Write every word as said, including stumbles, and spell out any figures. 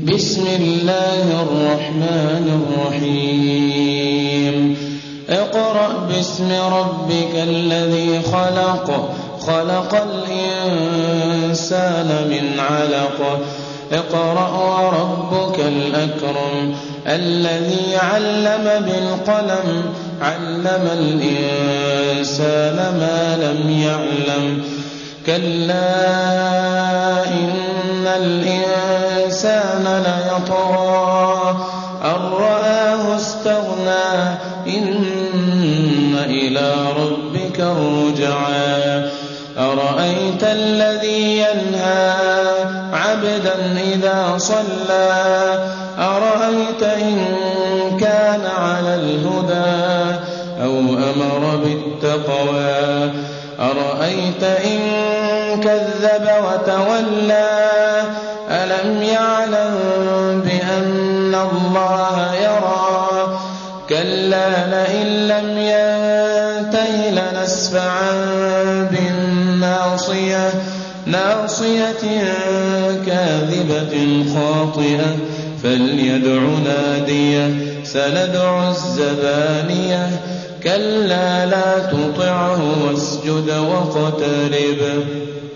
بسم الله الرحمن الرحيم اقرأ باسم ربك الذي خلق خلق الإنسان من علق اقرأ وربك الأكرم الذي علم بالقلم علم الإنسان ما لم يعلم كلا إن الإنسان ليطغى أن رآه استغنى إن إلى ربك الرجعى أرأيت الذي ينهى عبدا إذا صلى أرأيت إن كان على الهدى أو أمر بالتقوى أرأيت إن كذب وتولى ألم يعلم بأن الله يرى كلا لئن لم ينته لنسفعا بالناصية ناصية كاذبة خاطئة فليدع ناديه سندع الزبانية كلا لا تطعه واسجد واقترب